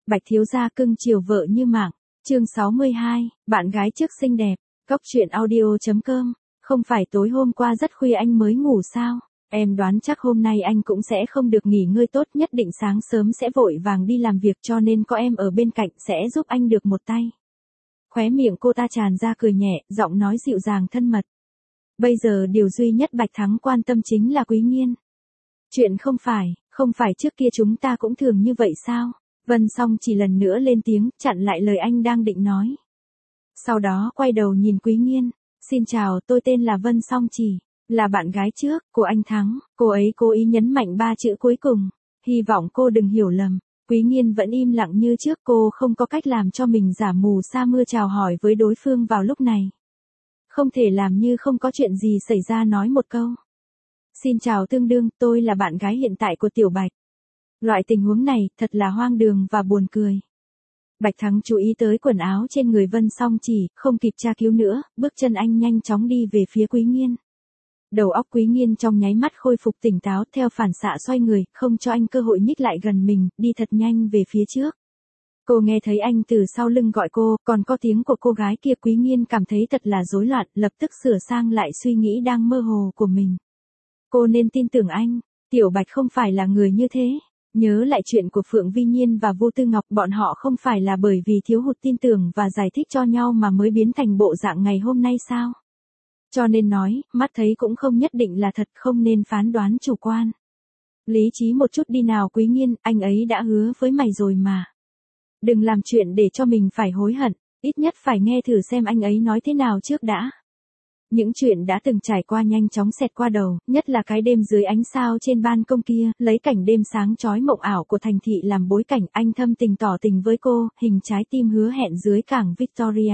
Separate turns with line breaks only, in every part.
Bạch thiếu gia cưng chiều vợ như mạng. Chương 62, bạn gái trước xinh đẹp. Cốc truyện audio.com. Không phải tối hôm qua rất khuya anh mới ngủ sao? Em đoán chắc hôm nay anh cũng sẽ không được nghỉ ngơi tốt, nhất định sáng sớm sẽ vội vàng đi làm việc, cho nên có em ở bên cạnh sẽ giúp anh được một tay. Khóe miệng cô ta tràn ra cười nhẹ, giọng nói dịu dàng thân mật. Bây giờ điều duy nhất Bạch Thắng quan tâm chính là Quý Nghiên. Chuyện không phải trước kia chúng ta cũng thường như vậy sao? Vân Song chỉ lần nữa lên tiếng, chặn lại lời anh đang định nói. Sau đó quay đầu nhìn Quý Nghiên. Xin chào, tôi tên là Vân Song Chỉ, là bạn gái trước của anh Thắng. Cô ấy cố ý nhấn mạnh 3 chữ cuối cùng. Hy vọng cô đừng hiểu lầm. Quý Nghiên vẫn im lặng như trước, cô không có cách làm cho mình giả mù sa mưa chào hỏi với đối phương vào lúc này. Không thể làm như không có chuyện gì xảy ra, nói một câu. Xin chào tương đương, tôi là bạn gái hiện tại của Tiểu Bạch. Loại tình huống này thật là hoang đường và buồn cười. Bạch Thắng chú ý tới quần áo trên người Vân Song Chỉ, không kịp tra cứu nữa, bước chân anh nhanh chóng đi về phía Quý Nghiên. Đầu óc Quý Nghiên trong nháy mắt khôi phục tỉnh táo, theo phản xạ xoay người, không cho anh cơ hội nhích lại gần mình, đi thật nhanh về phía trước. Cô nghe thấy anh từ sau lưng gọi cô, còn có tiếng của cô gái kia. Quý Nghiên cảm thấy thật là rối loạn, lập tức sửa sang lại suy nghĩ đang mơ hồ của mình. Cô nên tin tưởng anh, Tiểu Bạch không phải là người như thế. Nhớ lại chuyện của Phượng Vi Nhiên và Vô Tư Ngọc, bọn họ không phải là bởi vì thiếu hụt tin tưởng và giải thích cho nhau mà mới biến thành bộ dạng ngày hôm nay sao? Cho nên nói, mắt thấy cũng không nhất định là thật, không nên phán đoán chủ quan. Lý trí một chút đi nào Quý Nghiên, anh ấy đã hứa với mày rồi mà. Đừng làm chuyện để cho mình phải hối hận, ít nhất phải nghe thử xem anh ấy nói thế nào trước đã. Những chuyện đã từng trải qua nhanh chóng xẹt qua đầu, nhất là cái đêm dưới ánh sao trên ban công kia, lấy cảnh đêm sáng chói mộng ảo của thành thị làm bối cảnh, anh thâm tình tỏ tình với cô, hình trái tim hứa hẹn dưới cảng Victoria.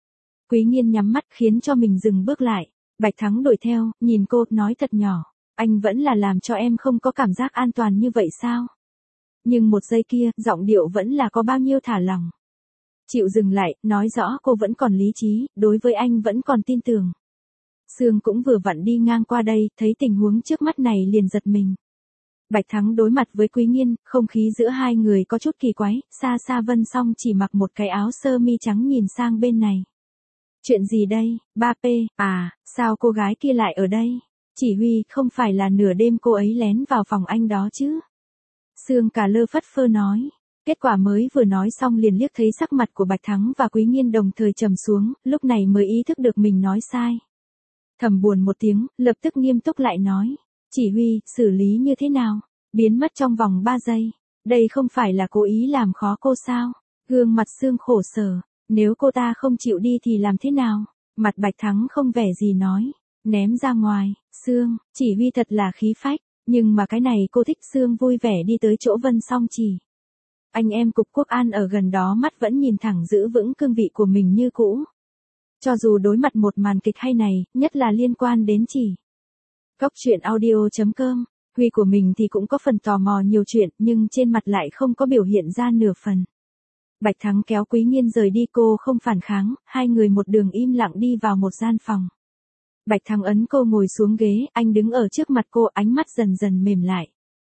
Quý Nghiên nhắm mắt khiến cho mình dừng bước lại. Bạch Thắng đuổi theo, nhìn cô, nói thật nhỏ, anh vẫn là làm cho em không có cảm giác an toàn như vậy sao? Nhưng một giây kia, giọng điệu vẫn là có bao nhiêu thả lỏng. Chịu dừng lại, nói rõ cô vẫn còn lý trí, đối với anh vẫn còn tin tưởng. Sương cũng vừa vặn đi ngang qua đây, thấy tình huống trước mắt này liền giật mình. Bạch Thắng đối mặt với Quý Nghiên, không khí giữa hai người có chút kỳ quái, xa xa Vân Song chỉ mặc một cái áo sơ mi trắng nhìn sang bên này. Chuyện gì đây, 3P, sao cô gái kia lại ở đây? Chỉ huy, không phải là nửa đêm cô ấy lén vào phòng anh đó chứ? Sương cả lơ phất phơ nói. Kết quả mới vừa nói xong liền liếc thấy sắc mặt của Bạch Thắng và Quý Nghiên đồng thời trầm xuống, lúc này mới ý thức được mình nói sai. Thầm buồn một tiếng, lập tức nghiêm túc lại nói. Chỉ huy, xử lý như thế nào? Biến mất trong vòng 3 giây. Đây không phải là cố ý làm khó cô sao? Gương mặt Sương khổ sở. Nếu cô ta không chịu đi thì làm thế nào? Mặt Bạch Thắng không vẻ gì nói. Ném ra ngoài. Sương, chỉ huy thật là khí phách. Nhưng mà cái này cô thích. Sương vui vẻ đi tới chỗ Vân Song Chỉ. Anh em cục quốc an ở gần đó mắt vẫn nhìn thẳng giữ vững cương vị của mình như cũ. Cho dù đối mặt một màn kịch hay này, nhất là liên quan đến Chỉ. Cốc truyện audio.com, Huy của mình thì cũng có phần tò mò nhiều chuyện, nhưng trên mặt lại không có biểu hiện ra nửa phần. Bạch Thắng kéo Quý Nghiên rời đi, cô không phản kháng, hai người một đường im lặng đi vào một gian phòng. Bạch Thắng ấn cô ngồi xuống ghế, anh đứng ở trước mặt cô, ánh mắt dần dần mềm lại.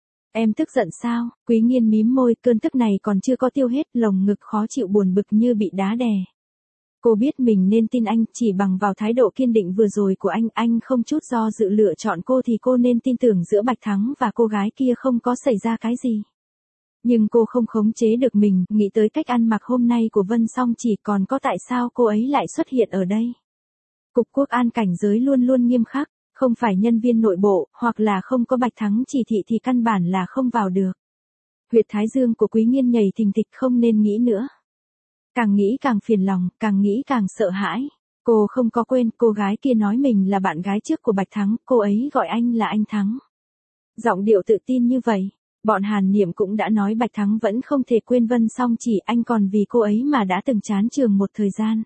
Em tức giận sao? Quý Nghiên mím môi, cơn tức này còn chưa có tiêu hết, lồng ngực khó chịu buồn bực như bị đá đè. Cô biết mình nên tin anh, chỉ bằng vào thái độ kiên định vừa rồi của anh không chút do dự lựa chọn cô thì cô nên tin tưởng giữa Bạch Thắng và cô gái kia không có xảy ra cái gì. Nhưng cô không khống chế được mình, nghĩ tới cách ăn mặc hôm nay của Vân Song Chỉ, còn có tại sao cô ấy lại xuất hiện ở đây. Cục quốc an cảnh giới luôn luôn nghiêm khắc, không phải nhân viên nội bộ, hoặc là không có Bạch Thắng chỉ thị thì căn bản là không vào được. Huyệt thái dương của Quý Nghiên nhảy thình thịch, không nên nghĩ nữa. Càng nghĩ càng phiền lòng, càng nghĩ càng sợ hãi. Cô không có quên, cô gái kia nói mình là bạn gái trước của Bạch Thắng, cô ấy gọi anh là anh Thắng. Giọng điệu tự tin như vậy. Bọn Hàn Niệm cũng đã nói Bạch Thắng vẫn không thể quên Vân Song Chỉ, anh còn vì cô ấy mà đã từng chán trường một thời gian.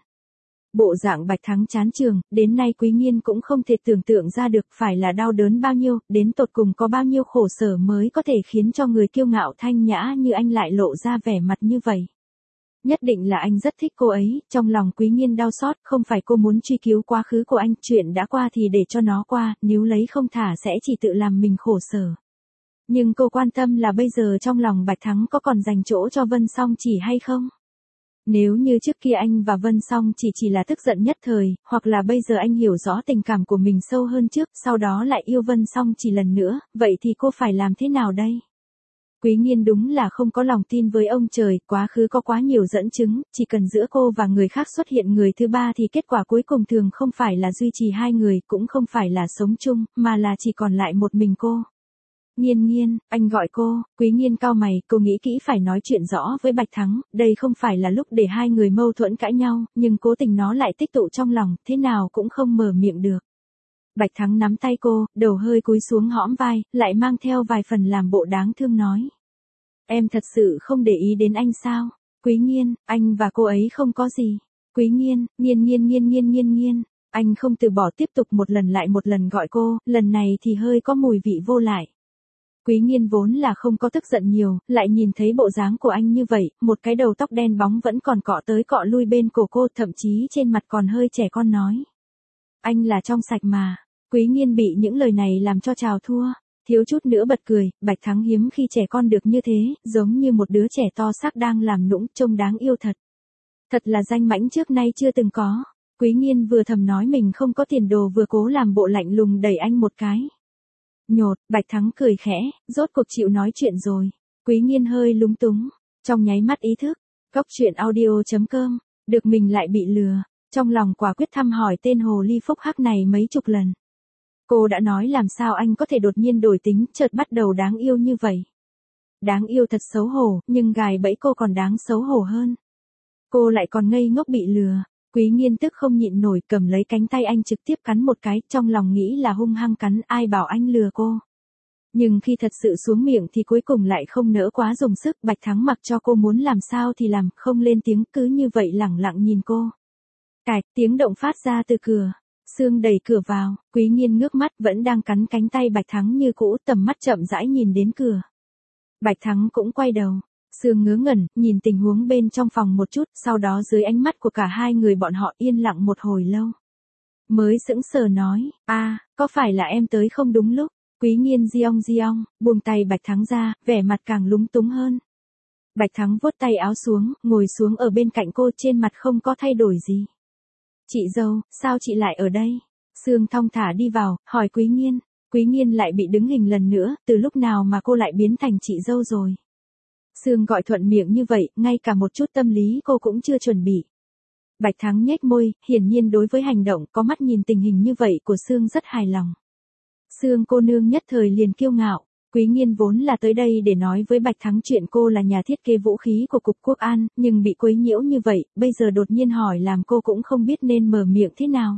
Bộ dạng Bạch Thắng chán trường, đến nay Quý Nghiên cũng không thể tưởng tượng ra được phải là đau đớn bao nhiêu, đến tột cùng có bao nhiêu khổ sở mới có thể khiến cho người kiêu ngạo thanh nhã như anh lại lộ ra vẻ mặt như vậy. Nhất định là anh rất thích cô ấy, trong lòng Quý Nghiên đau xót, không phải cô muốn truy cứu quá khứ của anh, chuyện đã qua thì để cho nó qua, nếu lấy không thả sẽ chỉ tự làm mình khổ sở. Nhưng cô quan tâm là bây giờ trong lòng Bạch Thắng có còn dành chỗ cho Vân Song Chỉ hay không? Nếu như trước kia anh và Vân Song chỉ là tức giận nhất thời, hoặc là bây giờ anh hiểu rõ tình cảm của mình sâu hơn trước, sau đó lại yêu Vân Song Chỉ lần nữa, vậy thì cô phải làm thế nào đây? Quý Nhiên đúng là không có lòng tin với ông trời, quá khứ có quá nhiều dẫn chứng, chỉ cần giữa cô và người khác xuất hiện người thứ ba thì kết quả cuối cùng thường không phải là duy trì hai người, cũng không phải là sống chung, mà là chỉ còn lại một mình cô. Nhiên Nhiên, anh gọi cô. Quý Nhiên cau mày, cô nghĩ kỹ phải nói chuyện rõ với Bạch Thắng, đây không phải là lúc để hai người mâu thuẫn cãi nhau, nhưng cố tình nó lại tích tụ trong lòng, thế nào cũng không mở miệng được. Bạch Thắng nắm tay cô, đầu hơi cúi xuống hõm vai, lại mang theo vài phần làm bộ đáng thương nói. Em thật sự không để ý đến anh sao? Quý Nhiên, anh và cô ấy không có gì. Quý Nhiên, Nhiên. Anh không từ bỏ tiếp tục một lần lại một lần gọi cô, lần này thì hơi có mùi vị vô lại. Quý Nhiên vốn là không có tức giận nhiều, lại nhìn thấy bộ dáng của anh như vậy, một cái đầu tóc đen bóng vẫn còn cọ tới cọ lui bên cổ cô, thậm chí trên mặt còn hơi trẻ con nói. Anh là trong sạch mà. Quý Nhiên bị những lời này làm cho trào thua, thiếu chút nữa bật cười. Bạch Thắng hiếm khi trẻ con được như thế, giống như một đứa trẻ to xác đang làm nũng, trông đáng yêu thật. Thật là danh mãnh trước nay chưa từng có. Quý Nhiên vừa thầm nói mình không có tiền đồ, vừa cố làm bộ lạnh lùng đẩy anh một cái. Nhột, Bạch Thắng cười khẽ, rốt cuộc chịu nói chuyện rồi. Quý Nhiên hơi lúng túng, trong nháy mắt ý thức, Cóc truyện audio.com, được mình lại bị lừa, trong lòng quả quyết thăm hỏi tên hồ ly phúc hắc này mấy chục lần. Cô đã nói làm sao anh có thể đột nhiên đổi tính, chợt bắt đầu đáng yêu như vậy. Đáng yêu thật xấu hổ, nhưng gài bẫy cô còn đáng xấu hổ hơn. Cô lại còn ngây ngốc bị lừa. Quý Nhiên tức không nhịn nổi, cầm lấy cánh tay anh trực tiếp cắn một cái, trong lòng nghĩ là hung hăng cắn, ai bảo anh lừa cô. Nhưng khi thật sự xuống miệng thì cuối cùng lại không nỡ quá dùng sức. Bạch Thắng mặc cho cô muốn làm sao thì làm, không lên tiếng, cứ như vậy lẳng lặng nhìn cô. Cạch, tiếng động phát ra từ cửa. Sương đẩy cửa vào, Quý Nhiên ngước mắt vẫn đang cắn cánh tay Bạch Thắng như cũ, tầm mắt chậm rãi nhìn đến cửa. Bạch Thắng cũng quay đầu. Sương ngớ ngẩn, nhìn tình huống bên trong phòng một chút, sau đó dưới ánh mắt của cả hai người bọn họ yên lặng một hồi lâu. Mới sững sờ nói, có phải là em tới không đúng lúc? Quý Nhiên giong, buông tay Bạch Thắng ra, vẻ mặt càng lúng túng hơn. Bạch Thắng vuốt tay áo xuống, ngồi xuống ở bên cạnh cô, trên mặt không có thay đổi gì. Chị dâu, sao chị lại ở đây? Sương thong thả đi vào, hỏi Quý Nhiên. Quý Nhiên lại bị đứng hình lần nữa, từ lúc nào mà cô lại biến thành chị dâu rồi? Sương gọi thuận miệng như vậy, ngay cả một chút tâm lý cô cũng chưa chuẩn bị. Bạch Thắng nhếch môi, hiển nhiên đối với hành động có mắt nhìn tình hình như vậy của Sương rất hài lòng. Sương cô nương nhất thời liền kiêu ngạo. Quý Nhiên vốn là tới đây để nói với Bạch Thắng chuyện cô là nhà thiết kế vũ khí của Cục Quốc an, nhưng bị quấy nhiễu như vậy, bây giờ đột nhiên hỏi làm cô cũng không biết nên mở miệng thế nào.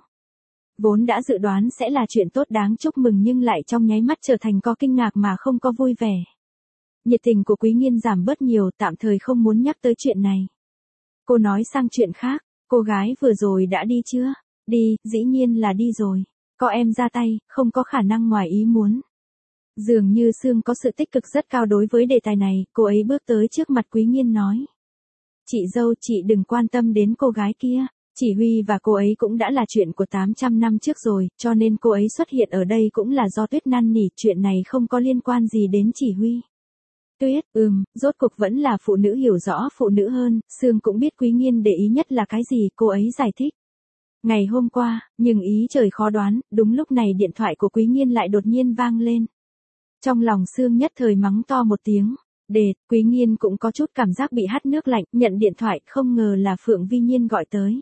Vốn đã dự đoán sẽ là chuyện tốt đáng chúc mừng nhưng lại trong nháy mắt trở thành có kinh ngạc mà không có vui vẻ. Nhiệt tình của Quý Nhiên giảm bớt nhiều, tạm thời không muốn nhắc tới chuyện này. Cô nói sang chuyện khác, cô gái vừa rồi đã đi chưa? Đi, dĩ nhiên là đi rồi. Có em ra tay, không có khả năng ngoài ý muốn. Dường như Sương có sự tích cực rất cao đối với đề tài này, cô ấy bước tới trước mặt Quý Nhiên nói. Chị dâu, chị đừng quan tâm đến cô gái kia. Chỉ Huy và cô ấy cũng đã là chuyện của 800 năm trước rồi, cho nên cô ấy xuất hiện ở đây cũng là do Tuyết năn nỉ, chuyện này không có liên quan gì đến Chỉ Huy. Tuyết, rốt cuộc vẫn là phụ nữ hiểu rõ phụ nữ hơn, Sương cũng biết Quý Nhiên để ý nhất là cái gì, cô ấy giải thích. Ngày hôm qua, nhưng ý trời khó đoán, đúng lúc này điện thoại của Quý Nhiên lại đột nhiên vang lên. Trong lòng Sương nhất thời mắng to một tiếng. Quý Nhiên cũng có chút cảm giác bị hắt nước lạnh, nhận điện thoại, không ngờ là Phượng Vi Nhiên gọi tới.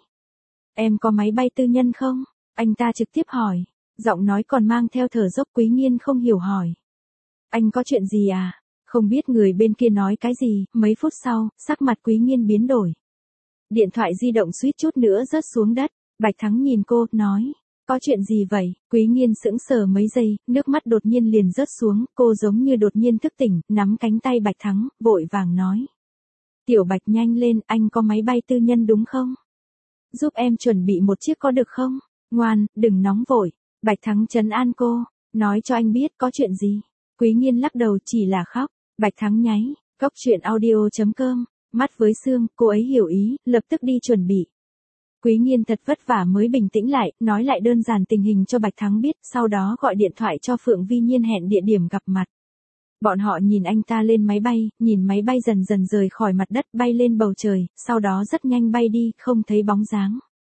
Em có máy bay tư nhân không? Anh ta trực tiếp hỏi. Giọng nói còn mang theo thở dốc. Quý Nhiên không hiểu hỏi. Anh có chuyện gì à? Không biết người bên kia nói cái gì, mấy phút sau, sắc mặt Quý Nhiên biến đổi. Điện thoại di động suýt chút nữa rớt xuống đất. Bạch Thắng nhìn cô, nói. Có chuyện gì vậy? Quý Nhiên sững sờ mấy giây, nước mắt đột nhiên liền rớt xuống, cô giống như đột nhiên thức tỉnh, nắm cánh tay Bạch Thắng, vội vàng nói. Tiểu Bạch nhanh lên, anh có máy bay tư nhân đúng không? Giúp em chuẩn bị một chiếc có được không? Ngoan, đừng nóng vội. Bạch Thắng trấn an cô, nói cho anh biết có chuyện gì. Quý Nhiên lắc đầu chỉ là khóc. Bạch Thắng nháy, Cóc truyện audio.com, mắt với Sương, cô ấy hiểu ý, lập tức đi chuẩn bị. Quý Nhiên thật vất vả mới bình tĩnh lại, nói lại đơn giản tình hình cho Bạch Thắng biết, sau đó gọi điện thoại cho Phượng Vi Nhiên hẹn địa điểm gặp mặt. Bọn họ nhìn anh ta lên máy bay, nhìn máy bay dần dần rời khỏi mặt đất bay lên bầu trời, sau đó rất nhanh bay đi, không thấy bóng dáng.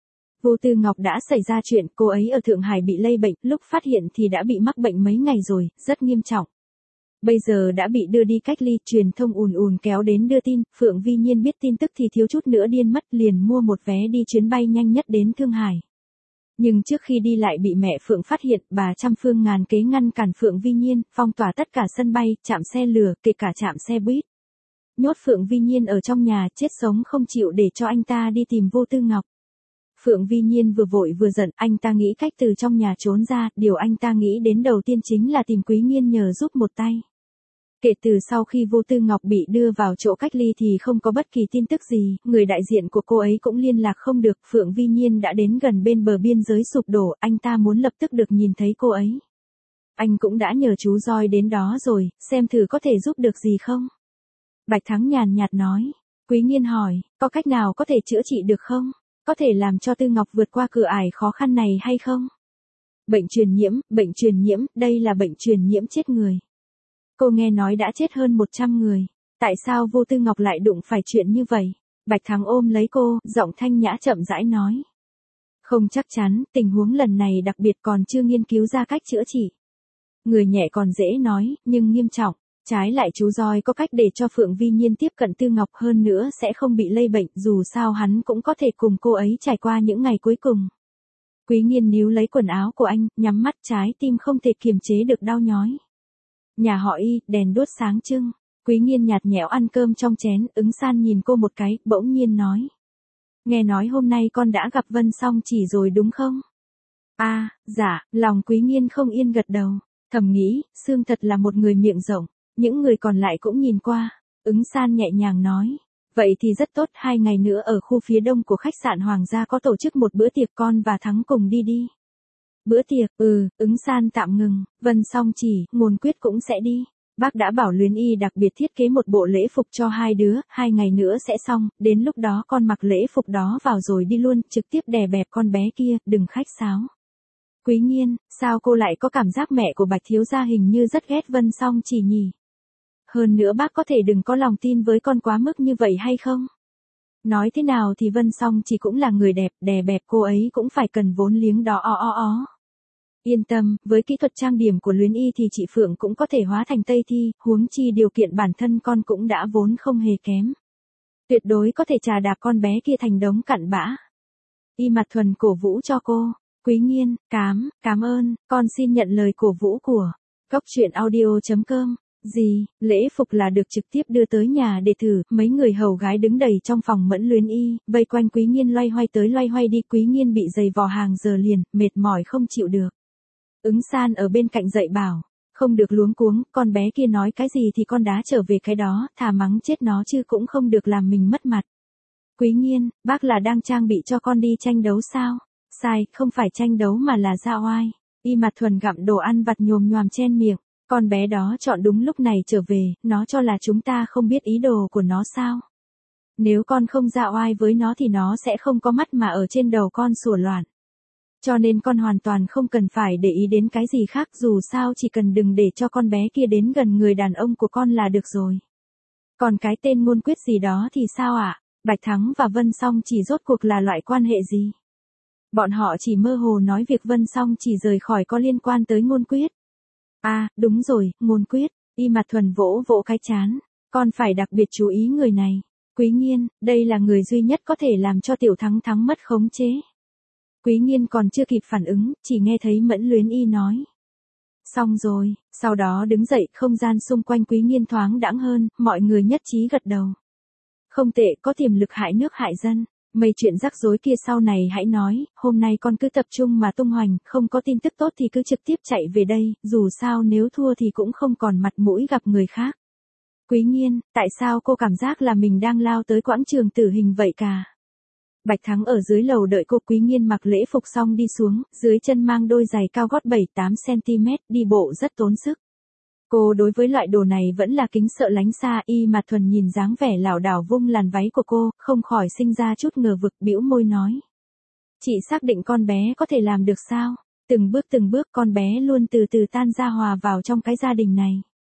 Vô Tư Ngọc đã xảy ra chuyện, cô ấy ở Thượng Hải bị lây bệnh, lúc phát hiện thì đã bị mắc bệnh mấy ngày rồi, rất nghiêm trọng. Bây giờ đã bị đưa đi cách ly, truyền thông ùn ùn kéo đến đưa tin, Phượng Vi Nhiên biết tin tức thì thiếu chút nữa điên mất, liền mua một vé đi chuyến bay nhanh nhất đến Thượng Hải. Nhưng trước khi đi lại bị mẹ Phượng phát hiện, bà trăm phương ngàn kế ngăn cản Phượng Vi Nhiên, phong tỏa tất cả sân bay, trạm xe lửa, kể cả trạm xe buýt. Nhốt Phượng Vi Nhiên ở trong nhà, chết sống không chịu để cho anh ta đi tìm Vô Tư Ngọc. Phượng Vi Nhiên vừa vội vừa giận, anh ta nghĩ cách từ trong nhà trốn ra, điều anh ta nghĩ đến đầu tiên chính là tìm Quý Nhiên nhờ giúp một tay. Kể từ sau khi Vô Tư Ngọc bị đưa vào chỗ cách ly thì không có bất kỳ tin tức gì, người đại diện của cô ấy cũng liên lạc không được, Phượng Vi Nhiên đã đến gần bên bờ biên giới sụp đổ, anh ta muốn lập tức được nhìn thấy cô ấy. Anh cũng đã nhờ chú Roi đến đó rồi, xem thử có thể giúp được gì không? Bạch Thắng nhàn nhạt nói. Quý Nhiên hỏi, có cách nào có thể chữa trị được không? Có thể làm cho Tư Ngọc vượt qua cửa ải khó khăn này hay không? Bệnh truyền nhiễm, đây là bệnh truyền nhiễm chết người. Cô nghe nói đã chết hơn 100 người. Tại sao Vô Tư Ngọc lại đụng phải chuyện như vậy? Bạch Thắng ôm lấy cô, giọng thanh nhã chậm rãi nói. Không chắc chắn, tình huống lần này đặc biệt còn chưa nghiên cứu ra cách chữa trị. Người nhẹ còn dễ nói, nhưng nghiêm trọng. Trái lại chú Roi có cách để cho Phượng Vi Nhiên tiếp cận Tư Ngọc hơn nữa sẽ không bị lây bệnh, dù sao hắn cũng có thể cùng cô ấy trải qua những ngày cuối cùng. Quý Nhiên níu lấy quần áo của anh, nhắm mắt, trái tim không thể kiềm chế được đau nhói. Nhà họ Y, đèn đốt sáng trưng. Quý Nhiên nhạt nhẽo ăn cơm trong chén, Ứng San nhìn cô một cái, bỗng nhiên nói. Nghe nói hôm nay con đã gặp Vân Song Chỉ rồi đúng không? À, dạ, lòng Quý Nhiên không yên gật đầu. Thầm nghĩ, Sương thật là một người miệng rộng. Những người còn lại cũng nhìn qua. Ứng San nhẹ nhàng nói. Vậy thì rất tốt, 2 ngày nữa ở khu phía đông của khách sạn Hoàng gia có tổ chức một bữa tiệc, con và Thắng cùng đi. Bữa tiệc, Ứng San tạm ngừng, Vân Song Chỉ, Ngôn Quyết cũng sẽ đi. Bác đã bảo Luyến Y đặc biệt thiết kế một bộ lễ phục cho hai đứa, 2 ngày nữa sẽ xong, đến lúc đó con mặc lễ phục đó vào rồi đi luôn, trực tiếp đè bẹp con bé kia, đừng khách sáo. Quý Nhiên, sao cô lại có cảm giác mẹ của Bạch thiếu gia hình như rất ghét Vân Song Chỉ nhỉ? Hơn nữa bác có thể đừng có lòng tin với con quá mức như vậy hay không? Nói thế nào thì Vân Song Chỉ cũng là người đẹp, đè bẹp cô ấy cũng phải cần vốn liếng đó ó. Yên tâm, với kỹ thuật trang điểm của Luyến Y thì chị Phượng cũng có thể hóa thành Tây Thi, huống chi điều kiện bản thân con cũng đã vốn không hề kém. Tuyệt đối có thể trà đạp con bé kia thành đống cặn bã. Y Mặt Thuần cổ vũ cho cô. Quý Nhiên, cảm ơn, con xin nhận lời cổ vũ của Cốc Truyện Audio.com. Gì, lễ phục là được trực tiếp đưa tới nhà để thử, mấy người hầu gái đứng đầy trong phòng Mẫn Luyến Y, vây quanh Quý Nhiên loay hoay tới loay hoay đi, Quý Nhiên bị giày vò hàng giờ liền, mệt mỏi không chịu được. Ứng San ở bên cạnh dạy bảo, không được luống cuống, con bé kia nói cái gì thì con đá trở về cái đó, thà mắng chết nó chứ cũng không được làm mình mất mặt. Quý Nhiên, bác là đang trang bị cho con đi tranh đấu sao? Sai, không phải tranh đấu mà là ra oai. Y Mặt Thuần gặm đồ ăn vặt nhồm nhoàm chen miệng. Con bé đó chọn đúng lúc này trở về, nó cho là chúng ta không biết ý đồ của nó sao? Nếu con không ra oai với nó thì nó sẽ không có mắt mà ở trên đầu con sủa loạn. Cho nên con hoàn toàn không cần phải để ý đến cái gì khác, dù sao chỉ cần đừng để cho con bé kia đến gần người đàn ông của con là được rồi. Còn cái tên Ngôn Quyết gì đó thì sao ạ? Bạch Thắng và Vân Song Chỉ rốt cuộc là loại quan hệ gì? Bọn họ chỉ mơ hồ nói việc Vân Song Chỉ rời khỏi có liên quan tới Ngôn Quyết. À, đúng rồi, Ngôn Quyết. Y Mặt Thuần vỗ vỗ cái chán. Con phải đặc biệt chú ý người này. Quý Nhiên, đây là người duy nhất có thể làm cho Tiểu Thắng mất khống chế. Quý Nhiên còn chưa kịp phản ứng, chỉ nghe thấy Mẫn Luyến Y nói. Xong rồi, sau đó đứng dậy, không gian xung quanh Quý Nhiên thoáng đãng hơn, mọi người nhất trí gật đầu. Không tệ, có tiềm lực hại nước hại dân. Mấy chuyện rắc rối kia sau này hãy nói, hôm nay con cứ tập trung mà tung hoành, không có tin tức tốt thì cứ trực tiếp chạy về đây, dù sao nếu thua thì cũng không còn mặt mũi gặp người khác. Quý Nhiên, tại sao cô cảm giác là mình đang lao tới quãng trường tử hình vậy cả? Bạch Thắng ở dưới lầu đợi cô. Quý Nhiên mặc lễ phục xong đi xuống, dưới chân mang đôi giày cao gót 7-8 cm, đi bộ rất tốn sức. Cô đối với loại đồ này vẫn là kính sợ lánh xa. Y Mặt Thuần nhìn dáng vẻ lảo đảo vung làn váy của cô, không khỏi sinh ra chút ngờ vực, bĩu môi nói. Chị xác định con bé có thể làm được sao? Từng bước con bé luôn từ từ tan ra hòa vào trong cái gia đình này.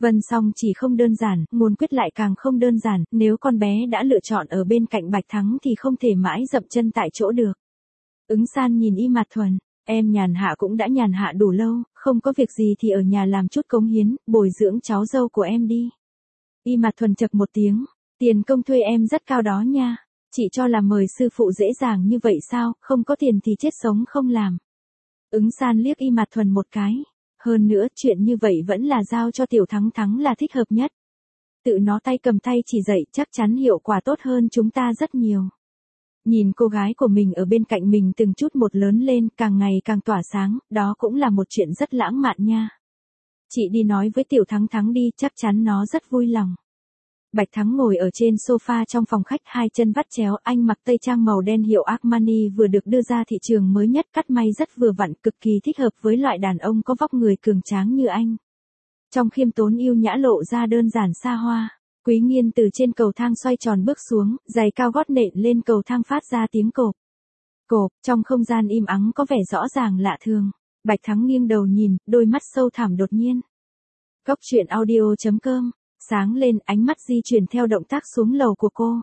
Vân Song chỉ không đơn giản, Ngôn Quyết lại càng không đơn giản, nếu con bé đã lựa chọn ở bên cạnh Bạch Thắng thì không thể mãi dậm chân tại chỗ được. Ứng San nhìn Y Mạt Thuần, em nhàn hạ cũng đã nhàn hạ đủ lâu, không có việc gì thì ở nhà làm chút cống hiến, bồi dưỡng cháu dâu của em đi. Y Mạt Thuần chậc một tiếng, tiền công thuê em rất cao đó nha, chị cho là mời sư phụ dễ dàng như vậy sao, không có tiền thì chết sống không làm. Ứng San liếc Y Mạt Thuần một cái. Hơn nữa, chuyện như vậy vẫn là giao cho Tiểu Thắng Thắng là thích hợp nhất. Tự nó tay cầm tay chỉ dạy chắc chắn hiệu quả tốt hơn chúng ta rất nhiều. Nhìn cô gái của mình ở bên cạnh mình từng chút một lớn lên, càng ngày càng tỏa sáng, đó cũng là một chuyện rất lãng mạn nha. Chị đi nói với Tiểu Thắng Thắng đi, chắc chắn nó rất vui lòng. Bạch Thắng ngồi ở trên sofa trong phòng khách, hai chân vắt chéo, anh mặc tây trang màu đen hiệu Armani vừa được đưa ra thị trường mới nhất, cắt may rất vừa vặn, cực kỳ thích hợp với loại đàn ông có vóc người cường tráng như anh. Trong khiêm tốn yêu nhã lộ ra đơn giản xa hoa, Quý Nghiên từ trên cầu thang xoay tròn bước xuống, giày cao gót nện lên cầu thang phát ra tiếng cộp. Cộp, trong không gian im ắng có vẻ rõ ràng lạ thường. Bạch Thắng nghiêng đầu nhìn, đôi mắt sâu thẳm đột nhiên. Cốc truyện audio.com. Sáng lên, ánh mắt di chuyển theo động tác xuống lầu của cô.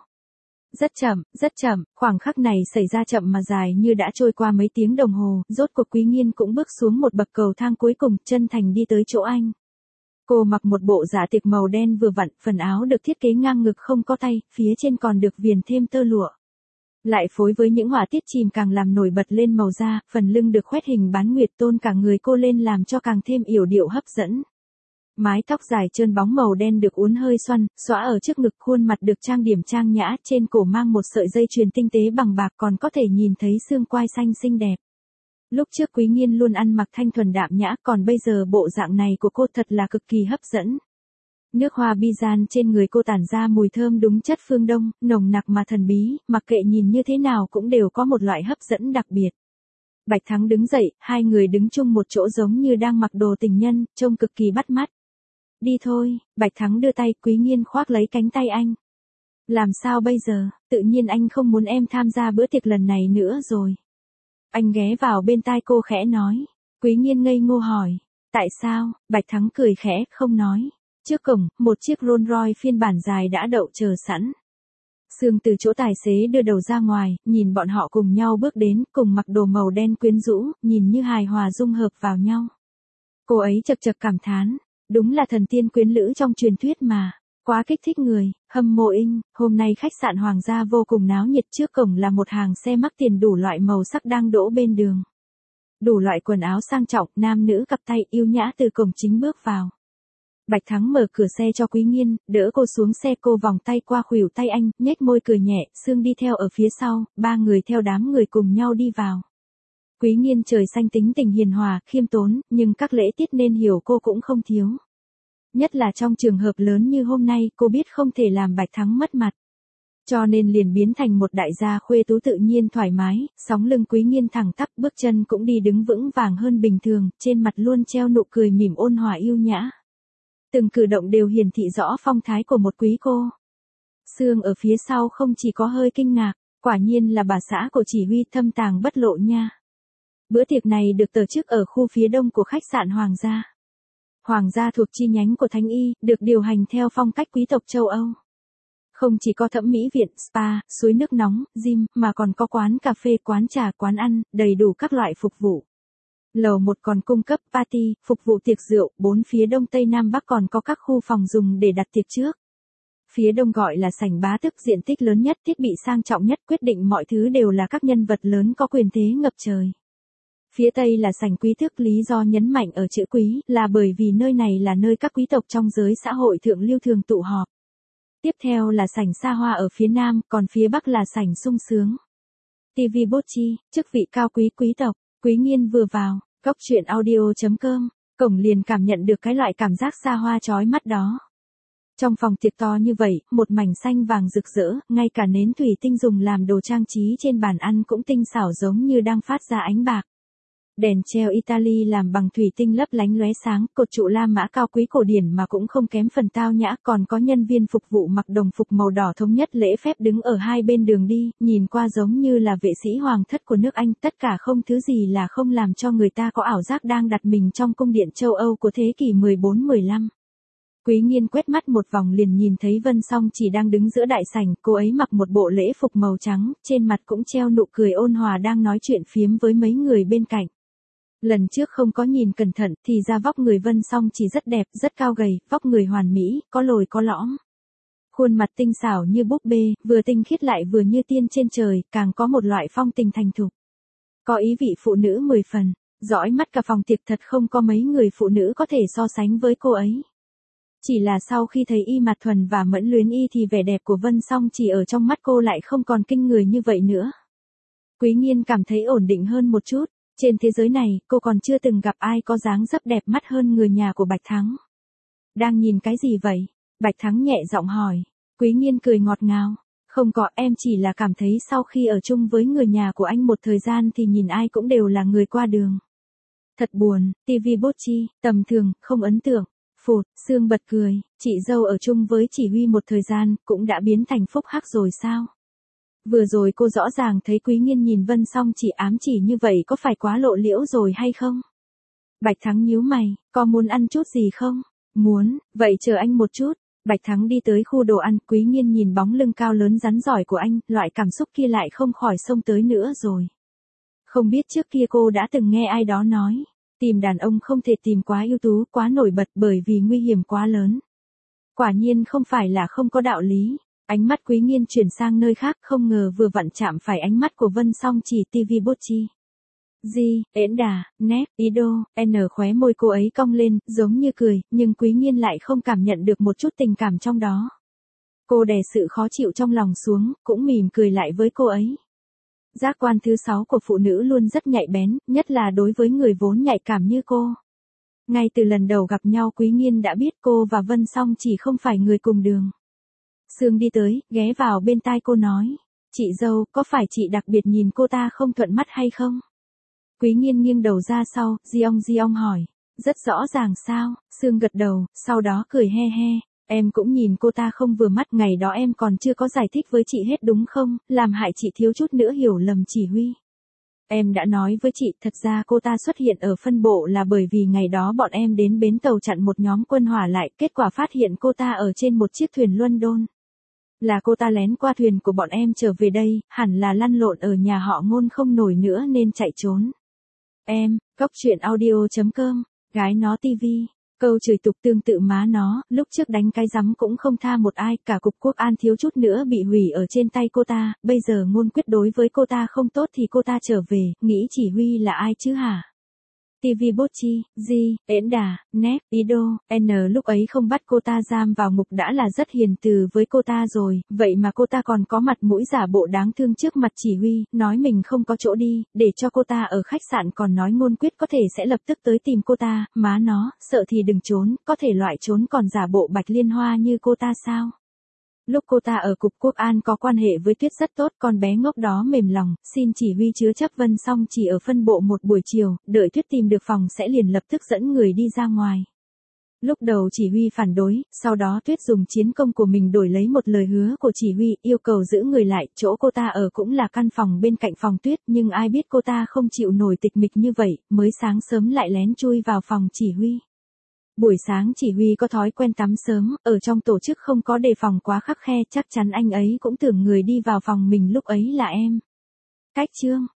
Rất chậm, khoảng khắc này xảy ra chậm mà dài như đã trôi qua mấy tiếng đồng hồ, rốt cuộc Quý Nghiên cũng bước xuống một bậc cầu thang cuối cùng, chân thành đi tới chỗ anh. Cô mặc một bộ dạ tiệc màu đen vừa vặn, phần áo được thiết kế ngang ngực không có tay, phía trên còn được viền thêm tơ lụa. Lại phối với những họa tiết chìm càng làm nổi bật lên màu da, phần lưng được khoét hình bán nguyệt tôn cả người cô lên làm cho càng thêm yểu điệu hấp dẫn. Mái tóc dài trơn bóng màu đen được uốn hơi xoăn, xõa ở trước ngực, khuôn mặt được trang điểm trang nhã, trên cổ mang một sợi dây chuyền tinh tế bằng bạc, còn có thể nhìn thấy xương quai xanh xinh đẹp. Lúc trước Quý Nghiên luôn ăn mặc thanh thuần đạm nhã, còn bây giờ bộ dạng này của cô thật là cực kỳ hấp dẫn. Nước hoa Bizan trên người cô tản ra mùi thơm đúng chất phương Đông, nồng nặc mà thần bí, mặc kệ nhìn như thế nào cũng đều có một loại hấp dẫn đặc biệt. Bạch Thắng đứng dậy, hai người đứng chung một chỗ giống như đang mặc đồ tình nhân, trông cực kỳ bắt mắt. Đi thôi, Bạch Thắng đưa tay, Quý Nghiên khoác lấy cánh tay anh. Làm sao bây giờ, tự nhiên anh không muốn em tham gia bữa tiệc lần này nữa rồi. Anh ghé vào bên tai cô khẽ nói. Quý Nghiên ngây ngô hỏi. Tại sao? Bạch Thắng cười khẽ, không nói. Trước cổng, một chiếc Rolls Royce phiên bản dài đã đậu chờ sẵn. Sương từ chỗ tài xế đưa đầu ra ngoài, nhìn bọn họ cùng nhau bước đến, cùng mặc đồ màu đen quyến rũ, nhìn như hài hòa dung hợp vào nhau. Cô ấy chật chật cảm thán. Đúng là thần tiên quyến lữ trong truyền thuyết mà. Quá kích thích người, hâm mộ inh, hôm nay khách sạn Hoàng gia vô cùng náo nhiệt, trước cổng là một hàng xe mắc tiền đủ loại màu sắc đang đỗ bên đường. Đủ loại quần áo sang trọng, nam nữ cặp tay yêu nhã từ cổng chính bước vào. Bạch Thắng mở cửa xe cho Quý Nghiên, đỡ cô xuống xe, cô vòng tay qua khuỷu tay anh, nhếch môi cười nhẹ, Sương đi theo ở phía sau, ba người theo đám người cùng nhau đi vào. Quý Nghiên trời xanh tính tình hiền hòa, khiêm tốn, nhưng các lễ tiết nên hiểu cô cũng không thiếu. Nhất là trong trường hợp lớn như hôm nay, cô biết không thể làm Bạch Thắng mất mặt. Cho nên liền biến thành một đại gia khuê tú tự nhiên thoải mái, sóng lưng Quý Nghiên thẳng tắp, bước chân cũng đi đứng vững vàng hơn bình thường, trên mặt luôn treo nụ cười mỉm ôn hòa yêu nhã. Từng cử động đều hiển thị rõ phong thái của một quý cô. Sương ở phía sau không chỉ có hơi kinh ngạc, quả nhiên là bà xã của chỉ huy thâm tàng bất lộ nha. Bữa tiệc này được tổ chức ở khu phía đông của khách sạn Hoàng gia. Hoàng gia thuộc chi nhánh của Thánh Y, được điều hành theo phong cách quý tộc châu Âu. Không chỉ có thẩm mỹ viện, spa, suối nước nóng, gym, mà còn có quán cà phê, quán trà, quán ăn, đầy đủ các loại phục vụ. Lầu 1 còn cung cấp party, phục vụ tiệc rượu, 4 phía đông tây nam bắc còn có các khu phòng dùng để đặt tiệc trước. Phía đông gọi là sảnh bá tước, diện tích lớn nhất, thiết bị sang trọng nhất, quyết định mọi thứ đều là các nhân vật lớn có quyền thế ngập trời. Phía tây là sảnh quý tước, lý do nhấn mạnh ở chữ quý là bởi vì nơi này là nơi các quý tộc trong giới xã hội thượng lưu thường tụ họp. Tiếp theo là sảnh xa hoa ở phía nam, còn phía bắc là sảnh sung sướng. TV Bocchi, chức vị cao quý quý tộc. Quý Nghiên vừa vào, cốc truyện audio.com, cổng liền cảm nhận được cái loại cảm giác xa hoa chói mắt đó. Trong phòng tiệc to như vậy, một mảnh xanh vàng rực rỡ, ngay cả nến thủy tinh dùng làm đồ trang trí trên bàn ăn cũng tinh xảo giống như đang phát ra ánh bạc. Đèn treo Italy làm bằng thủy tinh lấp lánh lóe sáng, cột trụ La Mã cao quý cổ điển mà cũng không kém phần tao nhã, còn có nhân viên phục vụ mặc đồng phục màu đỏ thống nhất lễ phép đứng ở hai bên đường đi, nhìn qua giống như là vệ sĩ hoàng thất của nước Anh, tất cả không thứ gì là không làm cho người ta có ảo giác đang đặt mình trong cung điện châu Âu của thế kỷ 14-15. Quý Nghiên quét mắt một vòng liền nhìn thấy Vân Song chỉ đang đứng giữa đại sảnh, cô ấy mặc một bộ lễ phục màu trắng, trên mặt cũng treo nụ cười ôn hòa đang nói chuyện phiếm với mấy người bên cạnh. Lần trước không có nhìn cẩn thận thì ra vóc người Vân Song chỉ rất đẹp, rất cao gầy, vóc người hoàn mỹ, có lồi có lõm. Khuôn mặt tinh xảo như búp bê, vừa tinh khiết lại vừa như tiên trên trời, càng có một loại phong tình thành thục. Có ý vị phụ nữ 10 phần, dõi mắt cả phòng tiệc thật không có mấy người phụ nữ có thể so sánh với cô ấy. Chỉ là sau khi thấy Y Mạt Thuần và Mẫn Luyến Y thì vẻ đẹp của Vân Song chỉ ở trong mắt cô lại không còn kinh người như vậy nữa. Quý Nghiên cảm thấy ổn định hơn một chút, trên thế giới này cô còn chưa từng gặp ai có dáng dấp đẹp mắt hơn người nhà của Bạch Thắng. Đang nhìn cái gì vậy? Bạch Thắng nhẹ giọng hỏi. Quý Nghiên cười ngọt ngào. Không có, em chỉ là cảm thấy sau khi ở chung với người nhà của anh một thời gian thì nhìn ai cũng đều là người qua đường. Thật buồn, tivi bốt chi, tầm thường, không ấn tượng. Phụt, Sương bật cười, chị dâu ở chung với chỉ huy một thời gian, cũng đã biến thành phúc hắc rồi sao? Vừa rồi cô rõ ràng thấy Quý Nghiên nhìn Vân Song chỉ ám chỉ như vậy có phải quá lộ liễu rồi hay không? Bạch Thắng nhíu mày, có muốn ăn chút gì không? Muốn, vậy chờ anh một chút. Bạch Thắng đi tới khu đồ ăn, Quý Nghiên nhìn bóng lưng cao lớn rắn giỏi của anh, loại cảm xúc kia lại không khỏi xông tới nữa rồi. Không biết trước kia cô đã từng nghe ai đó nói, tìm đàn ông không thể tìm quá ưu tú, quá nổi bật bởi vì nguy hiểm quá lớn. Quả nhiên không phải là không có đạo lý. Ánh mắt Quý Nghiên chuyển sang nơi khác, không ngờ vừa vặn chạm phải ánh mắt của Vân Song chỉ tivi bốt chi. Di, ễn đà, nét, ý đô, khóe môi cô ấy cong lên, giống như cười, nhưng Quý Nghiên lại không cảm nhận được một chút tình cảm trong đó. Cô đè sự khó chịu trong lòng xuống, cũng mỉm cười lại với cô ấy. Giác quan thứ 6 của phụ nữ luôn rất nhạy bén, nhất là đối với người vốn nhạy cảm như cô. Ngay từ lần đầu gặp nhau Quý Nghiên đã biết cô và Vân Song chỉ không phải người cùng đường. Sương đi tới, ghé vào bên tai cô nói. Chị dâu, có phải chị đặc biệt nhìn cô ta không thuận mắt hay không? Quý Nghiên nghiêng đầu ra sau, Di ông hỏi. Rất rõ ràng sao? Sương gật đầu, sau đó cười he he. Em cũng nhìn cô ta không vừa mắt, ngày đó em còn chưa có giải thích với chị hết đúng không, làm hại chị thiếu chút nữa hiểu lầm chỉ huy. Em đã nói với chị, thật ra cô ta xuất hiện ở phân bộ là bởi vì ngày đó bọn em đến bến tàu chặn một nhóm quân hỏa lại, kết quả phát hiện cô ta ở trên một chiếc thuyền London. Là cô ta lén qua thuyền của bọn em trở về đây, hẳn là lăn lộn ở nhà họ Ngôn không nổi nữa nên chạy trốn. Em, Cóc Truyện Audio.com, gái nó tivi. Câu chửi tục tương tự má nó, lúc trước đánh cái rắm cũng không tha một ai, cả cục quốc an thiếu chút nữa bị hủy ở trên tay cô ta, bây giờ Ngôn quyết đối với cô ta không tốt thì cô ta trở về, nghĩ chỉ huy là ai chứ hả? TV bốt chi, Di, ễn đà, nét, ý đô, lúc ấy không bắt cô ta giam vào ngục đã là rất hiền từ với cô ta rồi, vậy mà cô ta còn có mặt mũi giả bộ đáng thương trước mặt chỉ huy, nói mình không có chỗ đi, để cho cô ta ở khách sạn còn nói Ngôn quyết có thể sẽ lập tức tới tìm cô ta, má nó, sợ thì đừng trốn, có thể loại trốn còn giả bộ Bạch Liên Hoa như cô ta sao? Lúc cô ta ở cục quốc an có quan hệ với Tuyết rất tốt, con bé ngốc đó mềm lòng, xin chỉ huy chứa chấp Vân Song chỉ ở phân bộ một buổi chiều, đợi Tuyết tìm được phòng sẽ liền lập tức dẫn người đi ra ngoài. Lúc đầu chỉ huy phản đối, sau đó Tuyết dùng chiến công của mình đổi lấy một lời hứa của chỉ huy, yêu cầu giữ người lại, chỗ cô ta ở cũng là căn phòng bên cạnh phòng Tuyết, nhưng ai biết cô ta không chịu nổi tịch mịch như vậy, mới sáng sớm lại lén chui vào phòng chỉ huy. Buổi sáng chỉ huy có thói quen tắm sớm, ở trong tổ chức không có đề phòng quá khắt khe, chắc chắn anh ấy cũng tưởng người đi vào phòng mình lúc ấy là em. Cách chương